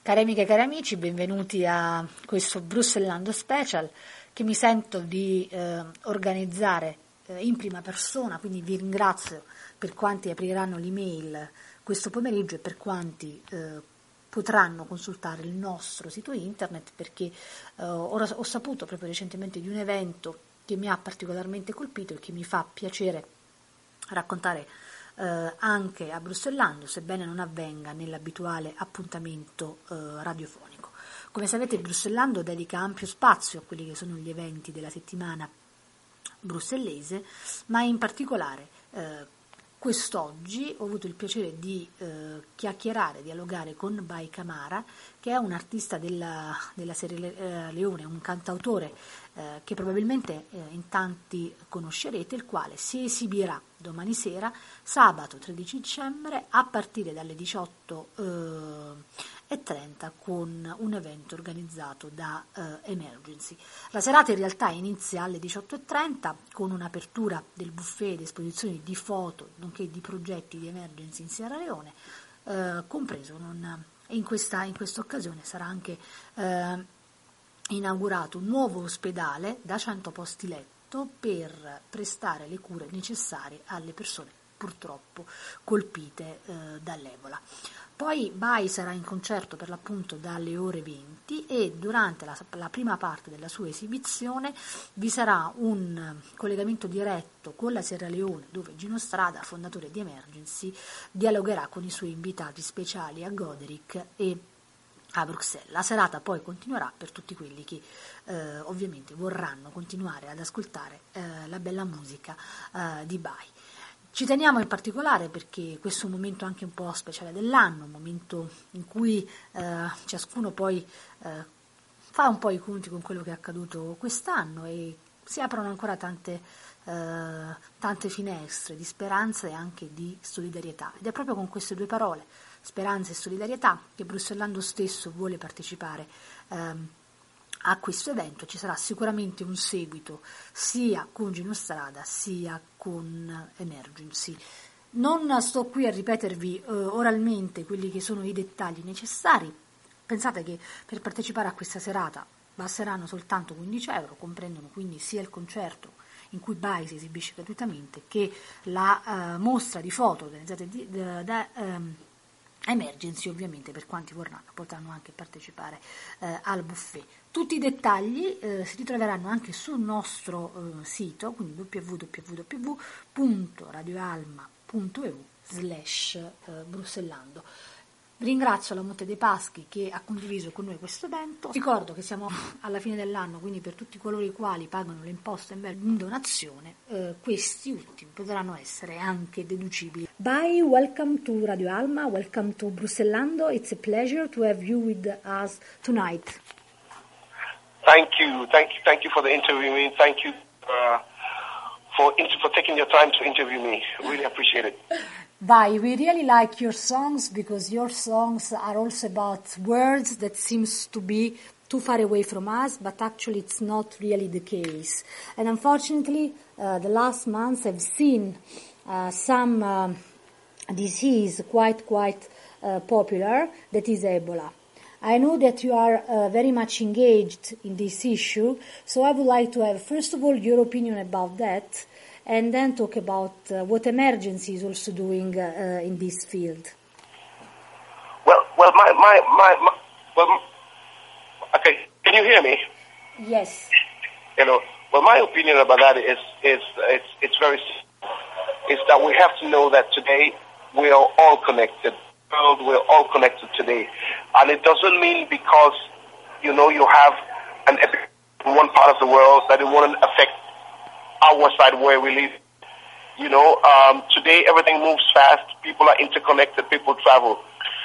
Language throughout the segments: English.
Cari amiche e cari amici, benvenuti a questo Bruxellando Special che mi sento di organizzare in prima persona, quindi vi ringrazio per quanti apriranno l'email questo pomeriggio e per quanti potranno consultare il nostro sito internet, perché ho saputo proprio recentemente di un evento che mi ha particolarmente colpito e che mi fa piacere raccontare anche a Bruxellando, sebbene non avvenga nell'abituale appuntamento radiofonico. Come sapete, Bruxellando dedica ampio spazio a quelli che sono gli eventi della settimana brussellese, ma in particolare quest'oggi ho avuto il piacere di chiacchierare, dialogare con Bai Camara, che è un artista della Sierra Leone, un cantautore che probabilmente in tanti conoscerete, il quale si esibirà domani sera, sabato 13 dicembre, a partire dalle 18:30 con un evento organizzato da Emergency. La serata in realtà inizia alle 18:30 con un'apertura del buffet ed esposizioni di foto, nonché di progetti di Emergency in Sierra Leone, compreso in questa occasione sarà anche inaugurato un nuovo ospedale da 100 posti letto per prestare le cure necessarie alle persone purtroppo colpite dall'Ebola. Poi Bai sarà in concerto per l'appunto dalle ore 20 e durante la prima parte della sua esibizione vi sarà un collegamento diretto con la Sierra Leone, dove Gino Strada, fondatore di Emergency, dialogherà con i suoi invitati speciali a Goderic e a Bruxelles. La serata poi continuerà per tutti quelli che ovviamente vorranno continuare ad ascoltare la bella musica di Bai. Ci teniamo in particolare perché questo è un momento anche un po' speciale dell'anno, un momento in cui ciascuno poi fa un po' i conti con quello che è accaduto quest'anno e si aprono ancora tante finestre di speranza e anche di solidarietà. Ed è proprio con queste due parole, speranza e solidarietà, che Bruxellando stesso vuole partecipare a questo evento. Ci sarà sicuramente un seguito sia con Gino Strada sia con Emergency. Non sto qui a ripetervi oralmente quelli che sono i dettagli necessari. Pensate che per partecipare a questa serata basteranno soltanto 15 euro, comprendono quindi sia il concerto in cui Bai si esibisce gratuitamente che la mostra di foto organizzate da Emergency, ovviamente per quanti vorranno potranno anche partecipare al buffet. Tutti i dettagli si ritroveranno anche sul nostro sito, quindi www.radioalma.eu/Bruxellando. Ringrazio la Monte dei Paschi che ha condiviso con noi questo evento. Ricordo che siamo alla fine dell'anno, quindi per tutti coloro i quali pagano le imposte in donazione, questi ultimi potranno essere anche deducibili. Bye, welcome to Radio Alma, welcome to Bruxellando. It's a pleasure to have you with us tonight. Thank you for the interview. Thank you for taking your time to interview me. Really appreciate it. Bye. We really like your songs because your songs are also about words that seems to be too far away from us, but actually it's not really the case. And unfortunately, the last months I've seen some disease quite popular, that is Ebola. I know that you are very much engaged in this issue, so I would like to have, first of all, your opinion about that, and then talk about what Emergency is also doing in this field. Well, okay. Can you hear me? Yes. Hello. Well, my opinion about that is it's very simple. It's that we have to know that today we are all connected. We're all connected today, and it doesn't mean because you have an epidemic in one part of the world that it wouldn't affect our side where we live. Today everything moves fast. People are interconnected. People travel.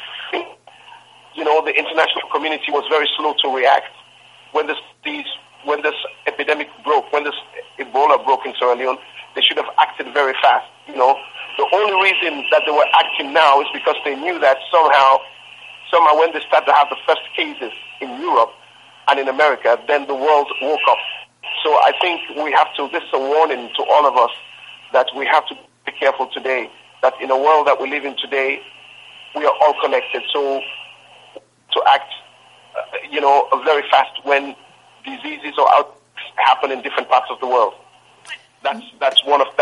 The international community was very slow to react when this epidemic broke, when this Ebola broke in Sierra Leone. They should have acted very fast. The only reason that they were acting now is because they knew that somehow when they started to have the first cases in Europe and in America, then the world woke up. So I think this is a warning to all of us that we have to be careful today, that in a world that we live in today, we are all connected. So to act, very fast when diseases or outbreaks happen in different parts of the world. That's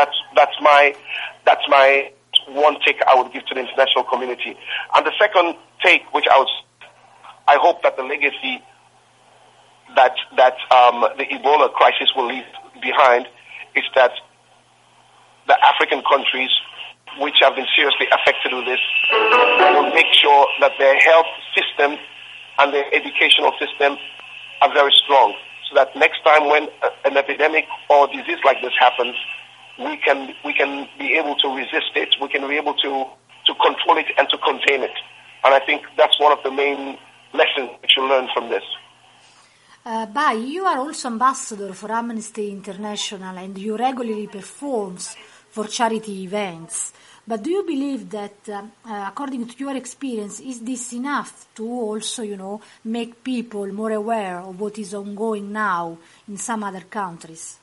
my one take I would give to the international community. And the second take, which I hope that the legacy that the Ebola crisis will leave behind is that the African countries which have been seriously affected with this will make sure that their health system and their educational system are very strong, so that next time when an epidemic or disease like this happens, we can be able to resist it, we can be able to control it and to contain it. And I think that's one of the main lessons we should learn from this. Bai, you are also ambassador for Amnesty International and you regularly perform for charity events. But do you believe that, according to your experience, is this enough to also, make people more aware of what is ongoing now in some other countries?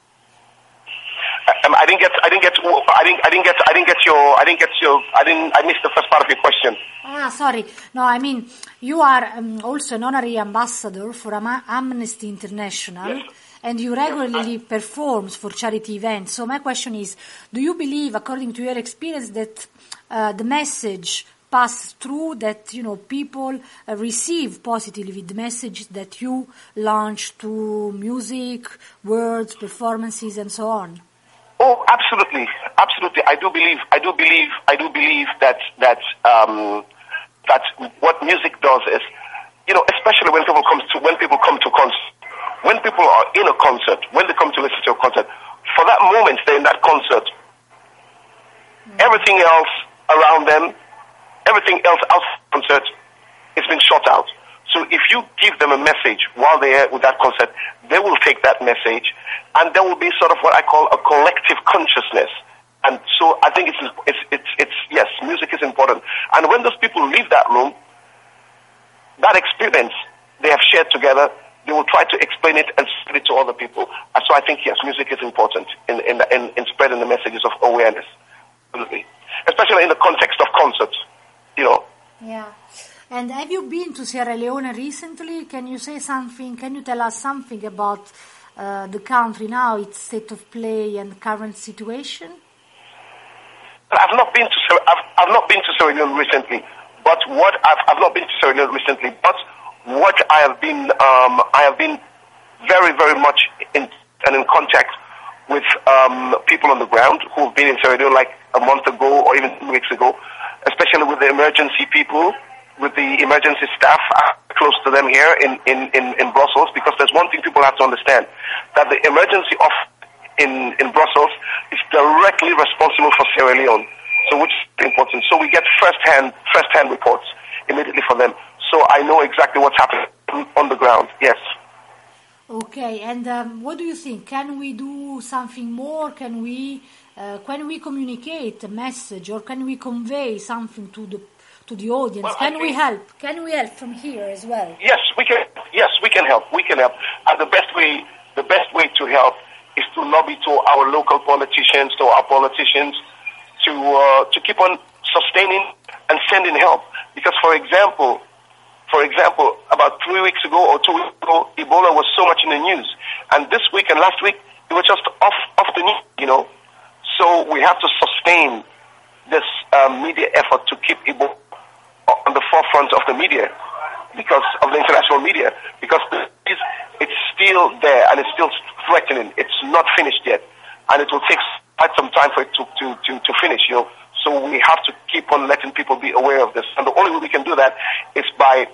I missed the first part of your question. Sorry. No, I mean, you are also an honorary ambassador for Amnesty International. Yes. And you regularly perform for charity events. So my question is, do you believe, according to your experience, that the message passes through, that people receive positively the message that you launch through music, words, performances, and so on? Oh, absolutely. I do believe that what music does is, especially when people come to concerts. When people are in a concert, when they come to listen to a concert, for that moment they're in that concert. Everything else around them, everything else outside the concert, has been shut out. So if you give them a message while they're with that concert, they will take that message, and there will be sort of what I call a collective consciousness. And so I think it's yes, music is important. And when those people leave that room, that experience they have shared together, they will try to explain it and spread it to other people. And so I think, yes, music is important in spreading the messages of awareness. Absolutely. Especially in the context of concerts, Yeah. And have you been to Sierra Leone recently? Can you say something? Can you tell us something about the country now, its state of play and current situation? I've not been to Sierra Leone recently, but I've not been to Sierra Leone recently, but what I have been very, very much in contact with people on the ground who've been in Sierra Leone like a month ago or even 2 weeks ago, especially with the emergency people, with the emergency staff close to them here in Brussels, because there's one thing people have to understand, that the emergency in Brussels is directly responsible for Sierra Leone, so which is important. So we get first-hand reports immediately from them. So I know exactly what's happening on the ground, yes. Okay, and what do you think? Can we do something more? Can we communicate a message, or can we convey something to the audience? Well, can we help? Can we help from here as well? Yes, we can. Yes, we can help. We can help. And the best way to help is to lobby to our local politicians, to our politicians, to keep on sustaining and sending help. Because, for example, about 3 weeks ago or 2 weeks ago, Ebola was so much in the news. And this week and last week, it was just off the news, So we have to sustain this media effort to keep Ebola on the forefront of the media, because of the international media, because it's still there and it's still threatening. It's not finished yet. And it will take quite some time for it to finish, So we have to keep on letting people be aware of this. And the only way we can do that is by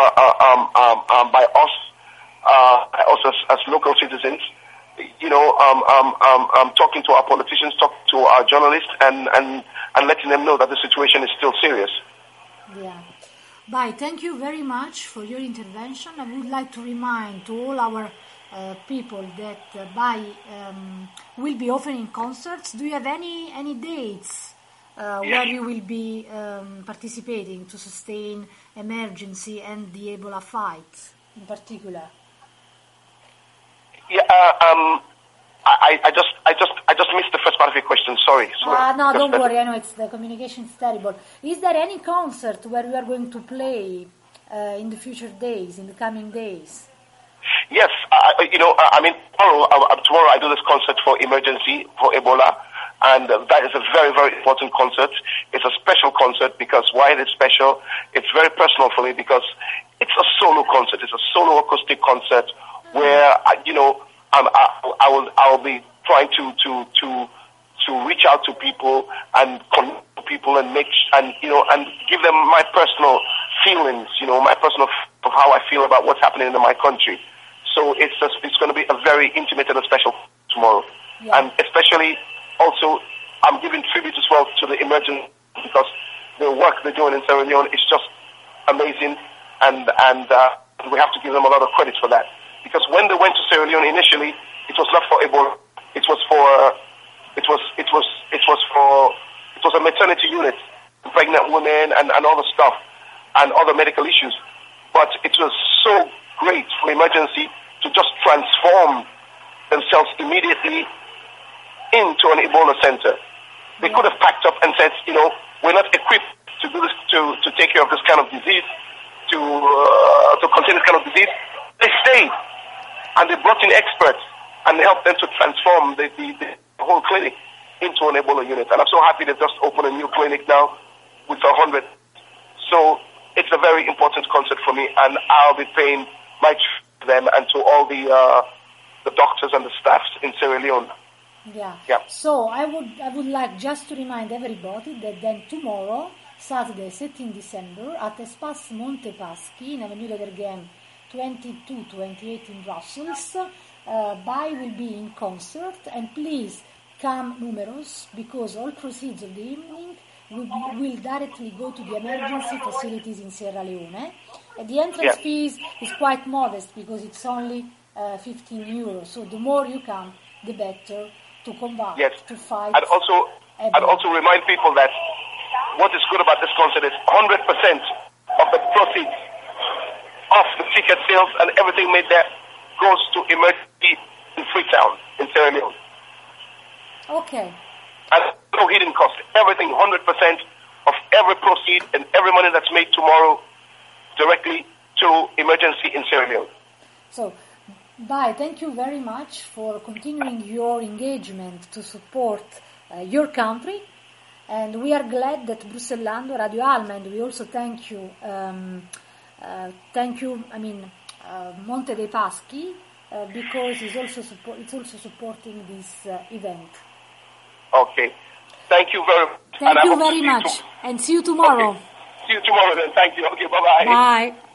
us as local citizens, talking to our politicians, talking to our journalists, and letting them know that the situation is still serious. Yeah. Bai, thank you very much for your intervention. I would like to remind to all our people that Bai will be offering concerts. Do you have any dates where you will be participating to sustain emergency and the Ebola fight in particular? Yeah, I just missed the first part of your question. Sorry. No, don't worry. I know the communication is terrible. Is there any concert where we are going to play in the future days, in the coming days? Yes, tomorrow I do this concert for emergency, for Ebola, and that is a very, very important concert. It's a special concert because why it is special? It's very personal for me because it's a solo concert. It's a solo acoustic concert where, I'll be trying to reach out to people and connect to people and and give them my personal feelings, my personal of how I feel about what's happening in my country. So it's going to be a very intimate and a special tomorrow. Yeah. And especially also I'm giving tribute as well to the emergency because the work they're doing in Sierra Leone is just amazing and we have to give them a lot of credit for that. Because when they went to Sierra Leone initially, it was not for Ebola. It was a maternity unit, pregnant women and other stuff and other medical issues. But it was so great for emergency to just transform themselves immediately into an Ebola center. They could have packed up and said, we're not equipped to do this, to take care of this kind of disease, to contain this kind of disease. They stayed and they brought in experts and they helped them to transform the whole clinic into an Ebola unit. And I'm so happy they've just opened a new clinic now with 100. So it's a very important concert for me, and I'll be paying my tribute to them and to all the doctors and the staffs in Sierra Leone. Yeah. So I would like just to remind everybody that then tomorrow, Saturday, 17 December, at Espace Monte Paschi in Avenue Laderghem 2228 in Brussels, Bai will be in concert, and please come numerous because all proceeds of the evening will directly go to the emergency facilities in Sierra Leone. And the entrance fees is quite modest because it's only 15 euros. So the more you come, the better to combat, to fight. I'd also remind people that what is good about this concert is 100% of the proceeds of the ticket sales and everything made there goes to emergency in Freetown in Sierra Leone. Okay. And no hidden cost. Everything, 100% of every proceed and every money that's made tomorrow directly to emergency in Sierra Leone. So, Bai, thank you very much for continuing your engagement to support your country. And we are glad that Bruxellando, Radio Alma, and we also thank you, Monte dei Paschi, because it's also supporting this event. Okay. Thank you very much. Thank you very much. And see you tomorrow. Okay. See you tomorrow then. Thank you. Okay, bye-bye. Bye.